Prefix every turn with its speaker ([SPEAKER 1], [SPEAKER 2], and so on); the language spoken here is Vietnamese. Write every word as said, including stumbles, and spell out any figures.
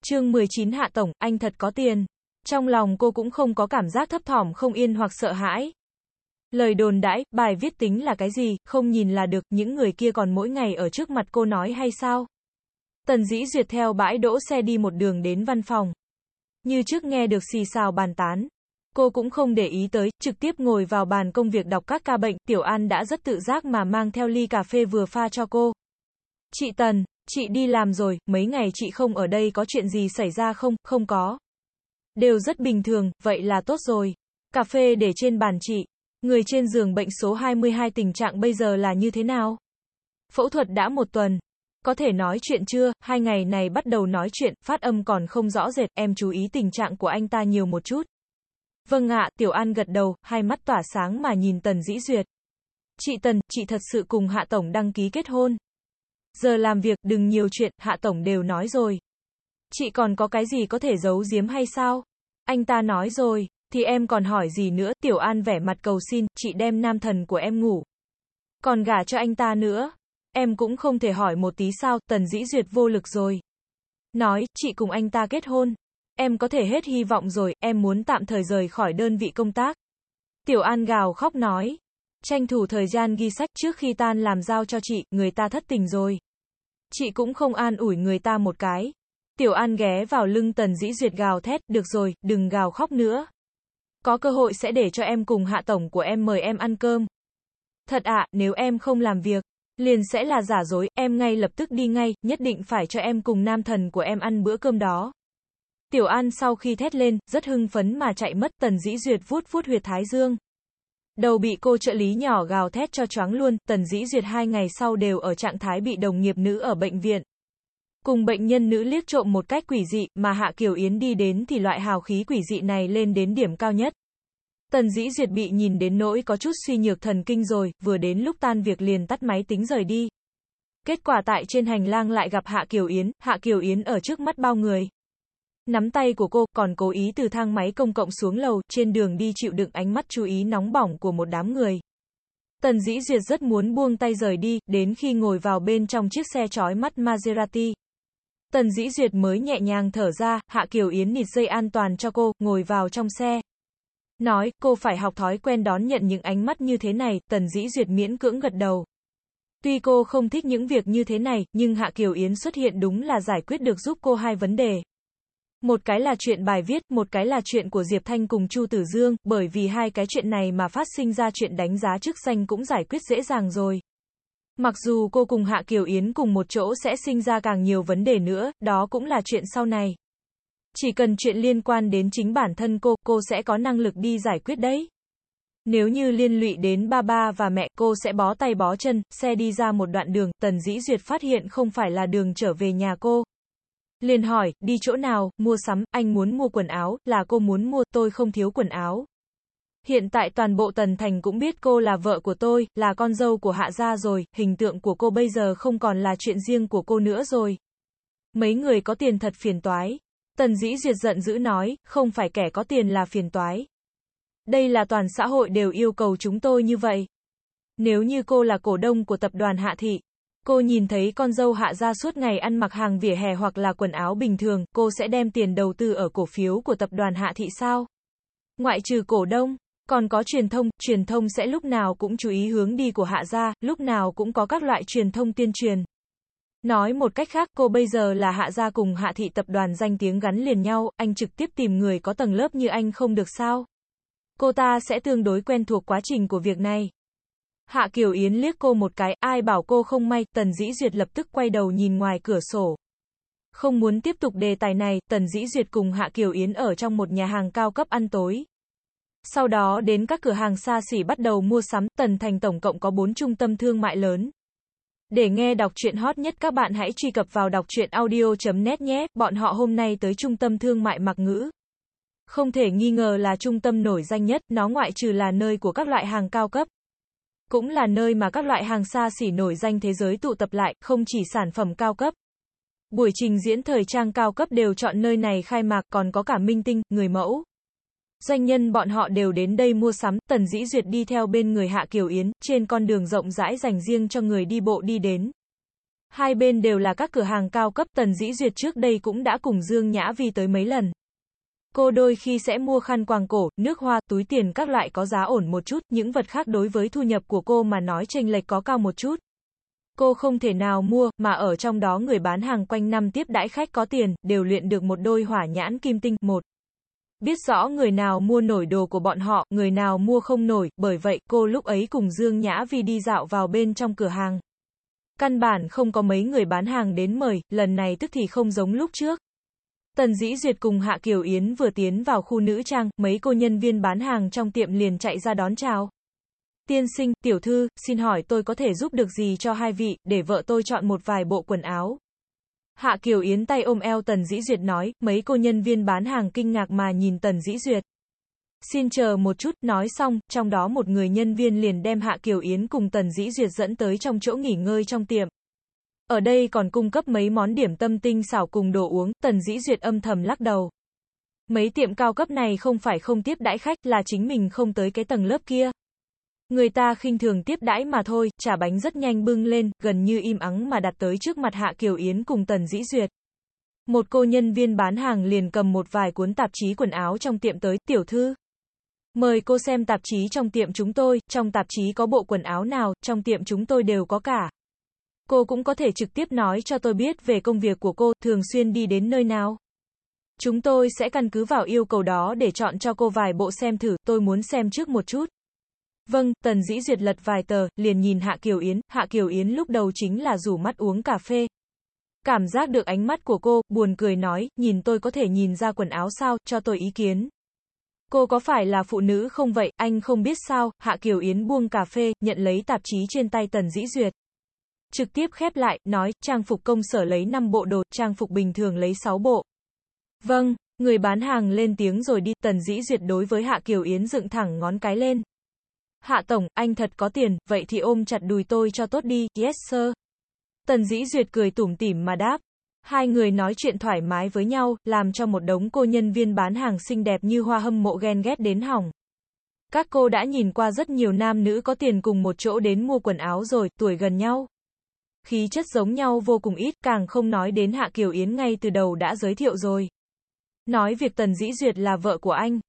[SPEAKER 1] Chương mười chín Hạ Tổng, anh thật có tiền. Trong lòng cô cũng không có cảm giác thấp thỏm không yên hoặc sợ hãi. Lời đồn đãi, bài viết tính là cái gì, không nhìn là được, những người kia còn mỗi ngày ở trước mặt cô nói hay sao? Tần Dĩ Duyệt theo bãi đỗ xe đi một đường đến văn phòng. Như trước nghe được xì xào bàn tán. Cô cũng không để ý tới, trực tiếp ngồi vào bàn công việc đọc các ca bệnh, Tiểu An đã rất tự giác mà mang theo ly cà phê vừa pha cho cô. Chị Tần, chị đi làm rồi, mấy ngày chị không ở đây có chuyện gì xảy ra không? Không có. Đều rất bình thường, vậy là tốt rồi. Cà phê để trên bàn chị. Người trên giường bệnh số hai mươi hai tình trạng bây giờ là như thế nào? Phẫu thuật đã một tuần. Có thể nói chuyện chưa? Hai ngày này bắt đầu nói chuyện, phát âm còn không rõ rệt, em chú ý tình trạng của anh ta nhiều một chút. Vâng ạ, Tiểu An gật đầu, hai mắt tỏa sáng mà nhìn Tần Dĩ Duyệt. Chị Tần, chị thật sự cùng Hạ Tổng đăng ký kết hôn. Giờ làm việc, đừng nhiều chuyện, Hạ Tổng đều nói rồi. Chị còn có cái gì có thể giấu giếm hay sao? Anh ta nói rồi, thì em còn hỏi gì nữa? Tiểu An vẻ mặt cầu xin, chị đem nam thần của em ngủ. Còn gả cho anh ta nữa. Em cũng không thể hỏi một tí sao? Tần Dĩ Duyệt vô lực rồi. Nói, chị cùng anh ta kết hôn. Em có thể hết hy vọng rồi, em muốn tạm thời rời khỏi đơn vị công tác. Tiểu An gào khóc nói. Tranh thủ thời gian ghi sách trước khi tan làm giao cho chị, người ta thất tình rồi. Chị cũng không an ủi người ta một cái. Tiểu An ghé vào lưng Tần Dĩ Duyệt gào thét, được rồi, đừng gào khóc nữa. Có cơ hội sẽ để cho em cùng Hạ Tổng của em mời em ăn cơm. Thật ạ, nếu em không làm việc, liền sẽ là giả dối, em ngay lập tức đi ngay, nhất định phải cho em cùng nam thần của em ăn bữa cơm đó. Tiểu An sau khi thét lên, rất hưng phấn mà chạy mất. Tần Dĩ Duyệt vuốt vuốt huyệt thái dương. Đầu bị cô trợ lý nhỏ gào thét cho choáng luôn. Tần Dĩ Duyệt hai ngày sau đều ở trạng thái bị đồng nghiệp nữ ở bệnh viện. Cùng bệnh nhân nữ liếc trộm một cách quỷ dị, mà Hạ Kiều Yến đi đến thì loại hào khí quỷ dị này lên đến điểm cao nhất. Tần Dĩ Duyệt bị nhìn đến nỗi có chút suy nhược thần kinh rồi, vừa đến lúc tan việc liền tắt máy tính rời đi. Kết quả tại trên hành lang lại gặp Hạ Kiều Yến, Hạ Kiều Yến ở trước mắt bao người. Nắm tay của cô, còn cố ý từ thang máy công cộng xuống lầu, trên đường đi chịu đựng ánh mắt chú ý nóng bỏng của một đám người. Tần Dĩ Duyệt rất muốn buông tay rời đi, đến khi ngồi vào bên trong chiếc xe chói mắt Maserati. Tần Dĩ Duyệt mới nhẹ nhàng thở ra, Hạ Kiều Yến nịt dây an toàn cho cô, ngồi vào trong xe. Nói, cô phải học thói quen đón nhận những ánh mắt như thế này, Tần Dĩ Duyệt miễn cưỡng gật đầu. Tuy cô không thích những việc như thế này, nhưng Hạ Kiều Yến xuất hiện đúng là giải quyết được giúp cô hai vấn đề. Một cái là chuyện bài viết, một cái là chuyện của Diệp Thanh cùng Chu Tử Dương, bởi vì hai cái chuyện này mà phát sinh ra chuyện đánh giá chức danh cũng giải quyết dễ dàng rồi. Mặc dù cô cùng Hạ Kiều Yến cùng một chỗ sẽ sinh ra càng nhiều vấn đề nữa, đó cũng là chuyện sau này. Chỉ cần chuyện liên quan đến chính bản thân cô, cô sẽ có năng lực đi giải quyết đấy. Nếu như liên lụy đến ba ba và mẹ, cô sẽ bó tay bó chân, xe đi ra một đoạn đường, Tần Dĩ Duyệt phát hiện không phải là đường trở về nhà cô. Liền hỏi, đi chỗ nào, mua sắm, anh muốn mua quần áo, là cô muốn mua, tôi không thiếu quần áo. Hiện tại toàn bộ Tần Thành cũng biết cô là vợ của tôi, là con dâu của Hạ gia rồi, hình tượng của cô bây giờ không còn là chuyện riêng của cô nữa rồi. Mấy người có tiền thật phiền toái. Tần Dĩ Duyệt giận dữ nói, không phải kẻ có tiền là phiền toái. Đây là toàn xã hội đều yêu cầu chúng tôi như vậy. Nếu như cô là cổ đông của tập đoàn Hạ Thị, cô nhìn thấy con dâu Hạ gia suốt ngày ăn mặc hàng vỉa hè hoặc là quần áo bình thường, cô sẽ đem tiền đầu tư ở cổ phiếu của tập đoàn Hạ Thị sao? Ngoại trừ cổ đông, còn có truyền thông, truyền thông sẽ lúc nào cũng chú ý hướng đi của Hạ gia, lúc nào cũng có các loại truyền thông tuyên truyền. Nói một cách khác, cô bây giờ là Hạ gia cùng Hạ Thị tập đoàn danh tiếng gắn liền nhau, anh trực tiếp tìm người có tầng lớp như anh không được sao? Cô ta sẽ tương đối quen thuộc quá trình của việc này. Hạ Kiều Yến liếc cô một cái, ai bảo cô không may, Tần Dĩ Duyệt lập tức quay đầu nhìn ngoài cửa sổ. Không muốn tiếp tục đề tài này, Tần Dĩ Duyệt cùng Hạ Kiều Yến ở trong một nhà hàng cao cấp ăn tối. Sau đó đến các cửa hàng xa xỉ bắt đầu mua sắm, Tần Thành tổng cộng có bốn trung tâm thương mại lớn. Để nghe đọc truyện hot nhất các bạn hãy truy cập vào đọc truyện audio chấm net nhé, bọn họ hôm nay tới trung tâm thương mại Mặc Ngữ. Không thể nghi ngờ là trung tâm nổi danh nhất, nó ngoại trừ là nơi của các loại hàng cao cấp. Cũng là nơi mà các loại hàng xa xỉ nổi danh thế giới tụ tập lại, không chỉ sản phẩm cao cấp. Buổi trình diễn thời trang cao cấp đều chọn nơi này khai mạc, còn có cả minh tinh, người mẫu. Doanh nhân bọn họ đều đến đây mua sắm, Tần Dĩ Duyệt đi theo bên người Hạ Kiều Yến, trên con đường rộng rãi dành riêng cho người đi bộ đi đến. Hai bên đều là các cửa hàng cao cấp, Tần Dĩ Duyệt trước đây cũng đã cùng Dương Nhã Vi tới mấy lần. Cô đôi khi sẽ mua khăn quàng cổ, nước hoa, túi tiền các loại có giá ổn một chút, những vật khác đối với thu nhập của cô mà nói chênh lệch có cao một chút. Cô không thể nào mua, mà ở trong đó người bán hàng quanh năm tiếp đãi khách có tiền, đều luyện được một đôi hỏa nhãn kim tinh, một. Biết rõ người nào mua nổi đồ của bọn họ, người nào mua không nổi, bởi vậy cô lúc ấy cùng Dương Nhã Vi đi dạo vào bên trong cửa hàng. Căn bản không có mấy người bán hàng đến mời, lần này tức thì không giống lúc trước. Tần Dĩ Duyệt cùng Hạ Kiều Yến vừa tiến vào khu nữ trang, mấy cô nhân viên bán hàng trong tiệm liền chạy ra đón chào. Tiên sinh, tiểu thư, xin hỏi tôi có thể giúp được gì cho hai vị, để vợ tôi chọn một vài bộ quần áo. Hạ Kiều Yến tay ôm eo Tần Dĩ Duyệt nói, mấy cô nhân viên bán hàng kinh ngạc mà nhìn Tần Dĩ Duyệt. Xin chờ một chút, nói xong, trong đó một người nhân viên liền đem Hạ Kiều Yến cùng Tần Dĩ Duyệt dẫn tới trong chỗ nghỉ ngơi trong tiệm. Ở đây còn cung cấp mấy món điểm tâm tinh xảo cùng đồ uống, Tần Dĩ Duyệt âm thầm lắc đầu. Mấy tiệm cao cấp này không phải không tiếp đãi khách, là chính mình không tới cái tầng lớp kia. Người ta khinh thường tiếp đãi mà thôi, trà bánh rất nhanh bưng lên, gần như im ắng mà đặt tới trước mặt Hạ Kiều Yến cùng Tần Dĩ Duyệt. Một cô nhân viên bán hàng liền cầm một vài cuốn tạp chí quần áo trong tiệm tới, tiểu thư. Mời cô xem tạp chí trong tiệm chúng tôi, trong tạp chí có bộ quần áo nào, trong tiệm chúng tôi đều có cả. Cô cũng có thể trực tiếp nói cho tôi biết về công việc của cô, thường xuyên đi đến nơi nào. Chúng tôi sẽ căn cứ vào yêu cầu đó để chọn cho cô vài bộ xem thử, tôi muốn xem trước một chút. Vâng, Tần Dĩ Duyệt lật vài tờ, liền nhìn Hạ Kiều Yến, Hạ Kiều Yến lúc đầu chính là rủ mắt uống cà phê. Cảm giác được ánh mắt của cô, buồn cười nói, nhìn tôi có thể nhìn ra quần áo sao, cho tôi ý kiến. Cô có phải là phụ nữ không vậy, anh không biết sao, Hạ Kiều Yến buông cà phê, nhận lấy tạp chí trên tay Tần Dĩ Duyệt. Trực tiếp khép lại, nói, trang phục công sở lấy năm bộ đồ, trang phục bình thường lấy sáu bộ. Vâng, người bán hàng lên tiếng rồi đi, Tần Dĩ Duyệt đối với Hạ Kiều Yến dựng thẳng ngón cái lên. Hạ tổng, anh thật có tiền, vậy thì ôm chặt đùi tôi cho tốt đi, yes sir. Tần Dĩ Duyệt cười tủm tỉm mà đáp. Hai người nói chuyện thoải mái với nhau, làm cho một đống cô nhân viên bán hàng xinh đẹp như hoa hâm mộ ghen ghét đến hỏng. Các cô đã nhìn qua rất nhiều nam nữ có tiền cùng một chỗ đến mua quần áo rồi, tuổi gần nhau. Khí chất giống nhau vô cùng ít, càng không nói đến Hạ Kiều Yến ngay từ đầu đã giới thiệu rồi. Nói việc Tần Dĩ Duyệt là vợ của anh.